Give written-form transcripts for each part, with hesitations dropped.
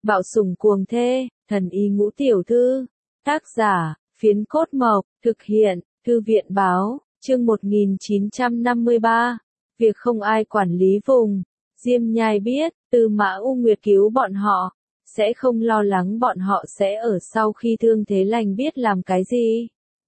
Bạo sủng cuồng thê, thần y ngũ tiểu thư. Tác giả, Phiến Cốt Mộc, thực hiện, Thư viện Báo, chương 1953. Việc không ai quản lý vùng. Diêm Nhai biết, Tư Mã U Nguyệt cứu bọn họ, sẽ không lo lắng bọn họ sẽ ở sau khi thương thế lành biết làm cái gì.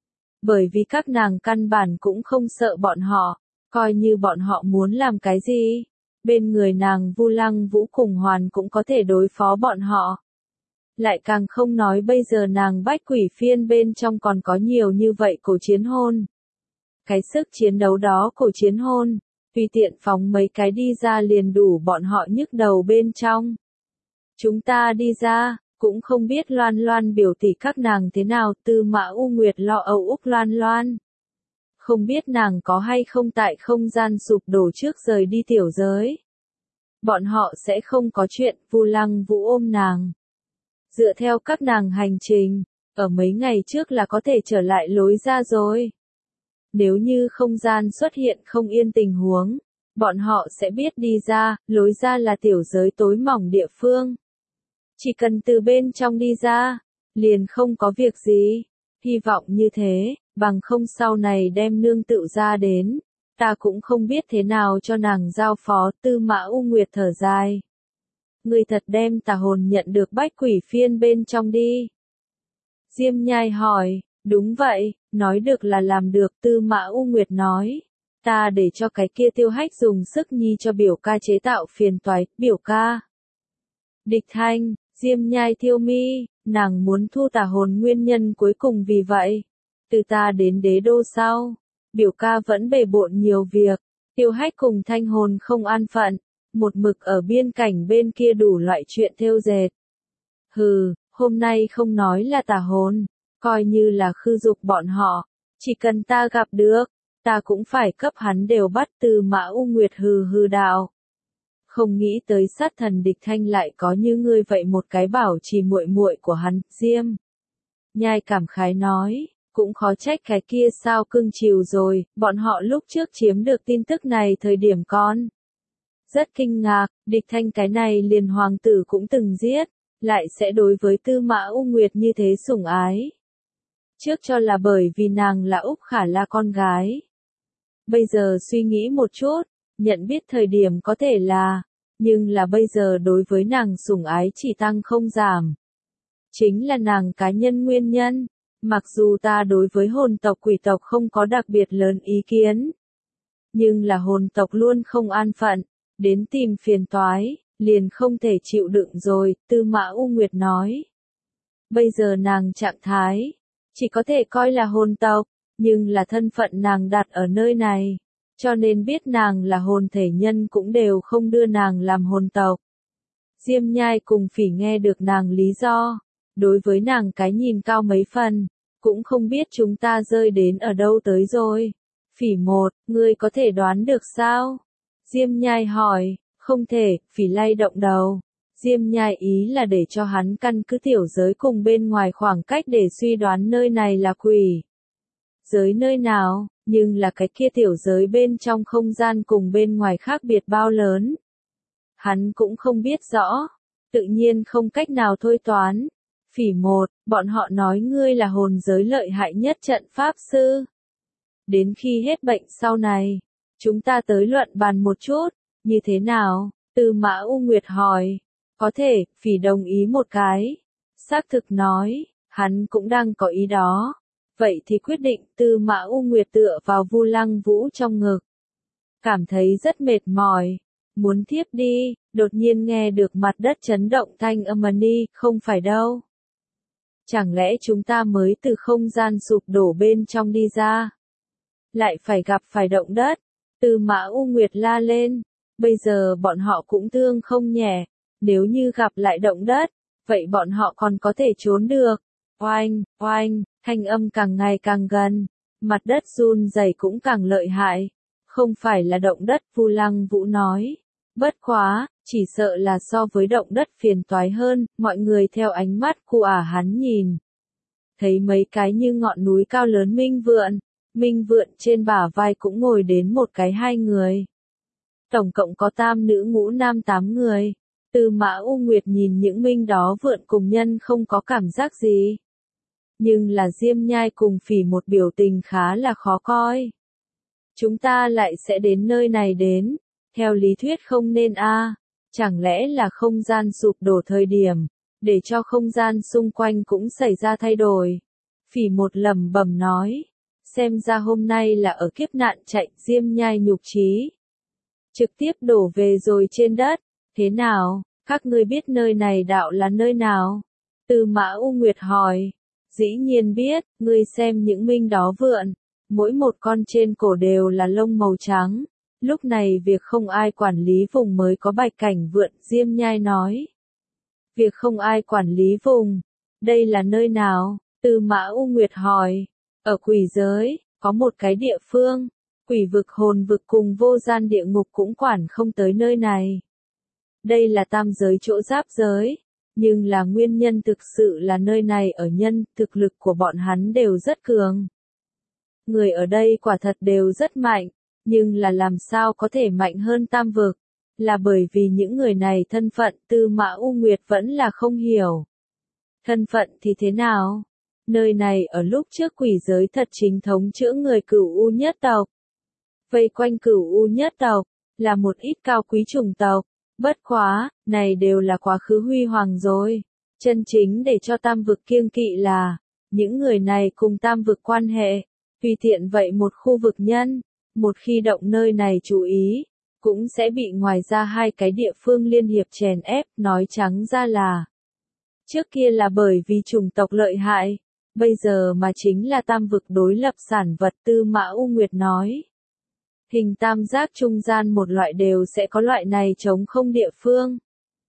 Bởi vì các nàng căn bản cũng không sợ bọn họ, coi như bọn họ muốn làm cái gì. Bên người nàng Vu Lăng Vũ cùng Hoàn cũng có thể đối phó bọn họ. Lại càng không nói bây giờ nàng Bách Quỷ Phiên bên trong còn có nhiều như vậy cổ chiến hôn. Cái sức chiến đấu đó cổ chiến hôn, tùy tiện phóng mấy cái đi ra liền đủ bọn họ nhức đầu bên trong. Chúng ta đi ra, cũng không biết Loan Loan biểu tỷ các nàng thế nào. Tư Mã U Nguyệt lo âu úc Loan Loan. Không biết nàng có hay không tại không gian sụp đổ trước rời đi tiểu giới. Bọn họ sẽ không có chuyện. Vu Lăng Vũ ôm nàng. Dựa theo các nàng hành trình, ở mấy ngày trước là có thể trở lại lối ra rồi. Nếu như không gian xuất hiện không yên tình huống, bọn họ sẽ biết đi ra, lối ra là tiểu giới tối mỏng địa phương. Chỉ cần từ bên trong đi ra, liền không có việc gì. Hy vọng như thế, bằng không sau này đem nương tựu ra đến, ta cũng không biết thế nào cho nàng giao phó. Tư Mã U Nguyệt thở dài. Người thật đem tà hồn nhận được Bách Quỷ Phiên bên trong đi. Diêm Nhai hỏi, đúng vậy, nói được là làm được. Tư Mã U Nguyệt nói, ta để cho cái kia Tiêu Hách dùng sức nhi cho biểu ca chế tạo phiền toái. Biểu ca. Địch Thanh, Diêm Nhai thiêu mi, nàng muốn thu tà hồn nguyên nhân cuối cùng vì vậy. Từ ta đến đế đô sau, biểu ca vẫn bề bộn nhiều việc. Tiêu Hách cùng Thanh hồn không an phận, một mực ở biên cảnh bên kia đủ loại chuyện thêu dệt. Hừ, hôm nay không nói là tà hồn, coi như là khư dục bọn họ, chỉ cần ta gặp được, ta cũng phải cấp hắn đều bắt. Tư Mã U Nguyệt hừ hừ đạo. Không nghĩ tới sát thần Địch Thanh lại có như ngươi vậy một cái bảo trì muội muội của hắn. Diêm Nhai cảm khái nói, cũng khó trách cái kia sao cưng chiều rồi. Bọn họ lúc trước chiếm được tin tức này thời điểm con rất kinh ngạc. Địch Thanh cái này liền hoàng tử cũng từng giết, lại sẽ đối với Tư Mã U Nguyệt như thế sủng ái. Trước cho là bởi vì nàng là Úc Khả La con gái. Bây giờ suy nghĩ một chút, nhận biết thời điểm có thể là, nhưng là bây giờ đối với nàng sủng ái chỉ tăng không giảm. Chính là nàng cá nhân nguyên nhân, mặc dù ta đối với hồn tộc quỷ tộc không có đặc biệt lớn ý kiến. Nhưng là hồn tộc luôn không an phận, đến tìm phiền toái, liền không thể chịu đựng rồi. Tư Mã U Nguyệt nói. Bây giờ nàng trạng thái, chỉ có thể coi là hồn tộc, nhưng là thân phận nàng đặt ở nơi này. Cho nên biết nàng là hồn thể nhân cũng đều không đưa nàng làm hồn tộc. Diêm Nhai cùng Phỉ nghe được nàng lý do, đối với nàng cái nhìn cao mấy phần, cũng không biết chúng ta rơi đến ở đâu tới rồi. Phỉ một, ngươi có thể đoán được sao? Diêm Nhai hỏi, không thể. Phỉ lay động đầu. Diêm Nhai ý là để cho hắn căn cứ tiểu giới cùng bên ngoài khoảng cách để suy đoán nơi này là quỷ giới nơi nào, nhưng là cái kia tiểu giới bên trong không gian cùng bên ngoài khác biệt bao lớn. Hắn cũng không biết rõ, tự nhiên không cách nào thôi toán. Phỉ một, bọn họ nói ngươi là hồn giới lợi hại nhất trận pháp sư. Đến khi hết bệnh sau này, chúng ta tới luận bàn một chút, như thế nào? Tư Mã U Nguyệt hỏi. Có thể. Phỉ đồng ý một cái. Xác thực nói, hắn cũng đang có ý đó. Vậy thì quyết định. Tư Mã U Nguyệt tựa vào Vu Lăng Vũ trong ngực. Cảm thấy rất mệt mỏi. Muốn thiếp đi, đột nhiên nghe được mặt đất chấn động thanh âm ni, không phải đâu. Chẳng lẽ chúng ta mới từ không gian sụp đổ bên trong đi ra? Lại phải gặp phải động đất. Tư Mã U Nguyệt la lên. Bây giờ bọn họ cũng thương không nhẹ. Nếu như gặp lại động đất, vậy bọn họ còn có thể trốn được. Oanh, oanh, thanh âm càng ngày càng gần. Mặt đất run rẩy cũng càng lợi hại. Không phải là động đất. Vu Lăng Vũ nói. Bất quá, chỉ sợ là so với động đất phiền toái hơn. Mọi người theo ánh mắt của hắn nhìn. Thấy mấy cái như ngọn núi cao lớn minh vượn. Minh vượn trên bả vai cũng ngồi đến một cái hai người. Tổng cộng có tam nữ ngũ nam 8 người. Tư Mã U Nguyệt nhìn những minh đó vượn cùng nhân không có cảm giác gì. Nhưng là Diêm Nhai cùng Phỉ một biểu tình khá là khó coi. Chúng ta lại sẽ đến nơi này đến, theo lý thuyết không nên a, chẳng lẽ là không gian sụp đổ thời điểm, để cho không gian xung quanh cũng xảy ra thay đổi. Phỉ một lẩm bẩm nói, xem ra hôm nay là ở kiếp nạn chạy Diêm Nhai nhục trí. Trực tiếp đổ về rồi trên đất, thế nào, các ngươi biết nơi này đạo là nơi nào? Tư Mã U Nguyệt hỏi, dĩ nhiên biết, ngươi xem những minh đó vượn, mỗi một con trên cổ đều là lông màu trắng. Lúc này việc không ai quản lý vùng mới có bạch cảnh vượn, Diêm Nhai nói. Việc không ai quản lý vùng, đây là nơi nào? Tư Mã U Nguyệt hỏi, ở quỷ giới, có một cái địa phương, quỷ vực hồn vực cùng vô gian địa ngục cũng quản không tới nơi này. Đây là tam giới chỗ giáp giới, nhưng là nguyên nhân thực sự là nơi này ở nhân, thực lực của bọn hắn đều rất cường. Người ở đây quả thật đều rất mạnh, nhưng là làm sao có thể mạnh hơn tam vực, là bởi vì những người này thân phận. Tư Mã U Nguyệt vẫn là không hiểu. Thân phận thì thế nào? Nơi này ở lúc trước quỷ giới thật chính thống chữa người Cửu U nhất tộc. Vây quanh Cửu U nhất tộc, là một ít cao quý chủng tộc. Bất quá, này đều là quá khứ huy hoàng rồi. Chân chính để cho tam vực kiêng kỵ là, những người này cùng tam vực quan hệ, tùy tiện vậy một khu vực nhân, một khi động nơi này chú ý, cũng sẽ bị ngoài ra hai cái địa phương liên hiệp chèn ép, nói trắng ra là. Trước kia là bởi vì chủng tộc lợi hại, bây giờ mà chính là tam vực đối lập sản vật. Tư Mã U Nguyệt nói. Hình tam giác trung gian một loại đều sẽ có loại này trống không địa phương.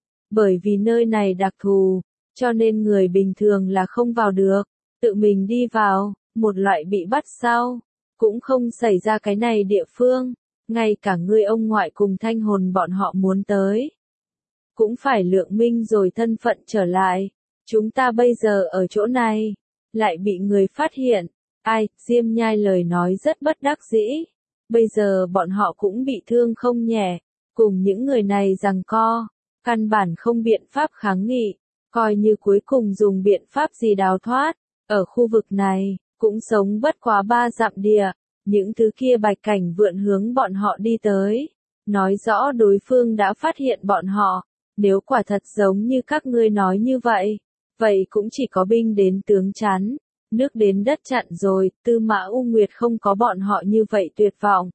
Bởi vì nơi này đặc thù, cho nên người bình thường là không vào được, tự mình đi vào, một loại bị bắt sau, cũng không xảy ra cái này địa phương, ngay cả ngươi ông ngoại cùng Thanh Hồn bọn họ muốn tới. Cũng phải lượng minh rồi thân phận trở lại, chúng ta bây giờ ở chỗ này, lại bị người phát hiện, ai, Diêm Nhai lời nói rất bất đắc dĩ. Bây giờ bọn họ cũng bị thương không nhẹ, cùng những người này giằng co, căn bản không biện pháp kháng nghị, coi như cuối cùng dùng biện pháp gì đào thoát, ở khu vực này, cũng sống bất quá 3 dặm địa, những thứ kia bạch cảnh vượn hướng bọn họ đi tới, nói rõ đối phương đã phát hiện bọn họ, nếu quả thật giống như các ngươi nói như vậy, vậy cũng chỉ có binh đến tướng chắn. Nước đến đất chặn rồi. Tư Mã U Nguyệt không có bọn họ như vậy tuyệt vọng.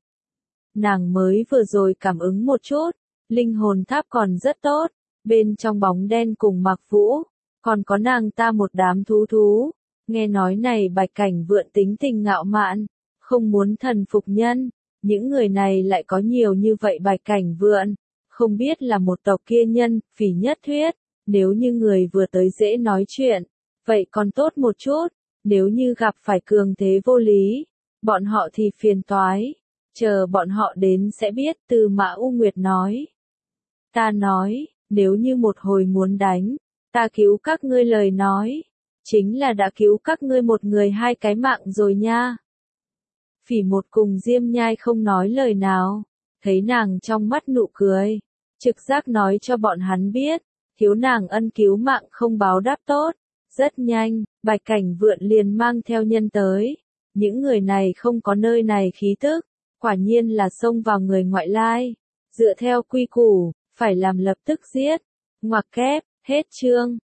Nàng mới vừa rồi cảm ứng một chút, linh hồn tháp còn rất tốt, bên trong bóng đen cùng Mạc Vũ, còn có nàng ta một đám thú. Nghe nói này bạch cảnh vượn tính tình ngạo mạn, không muốn thần phục nhân, những người này lại có nhiều như vậy bạch cảnh vượn, không biết là một tộc kia nhân, Phỉ nhất thuyết, nếu như người vừa tới dễ nói chuyện, vậy còn tốt một chút. Nếu như gặp phải cường thế vô lý, bọn họ thì phiền toái. Chờ bọn họ đến sẽ biết. Tư Mã U Nguyệt nói. Ta nói, nếu như một hồi muốn đánh, ta cứu các ngươi lời nói, chính là đã cứu các ngươi một người 2 cái mạng rồi nha. Phỉ một cùng Diêm Nhai không nói lời nào, thấy nàng trong mắt nụ cười, trực giác nói cho bọn hắn biết, thiếu nàng ân cứu mạng không báo đáp tốt. Rất nhanh, bạch cảnh vượn liền mang theo nhân tới. Những người này không có nơi này khí tức, quả nhiên là xông vào người ngoại lai. Dựa theo quy củ, phải làm lập tức giết. Ngoặc kép, hết chương.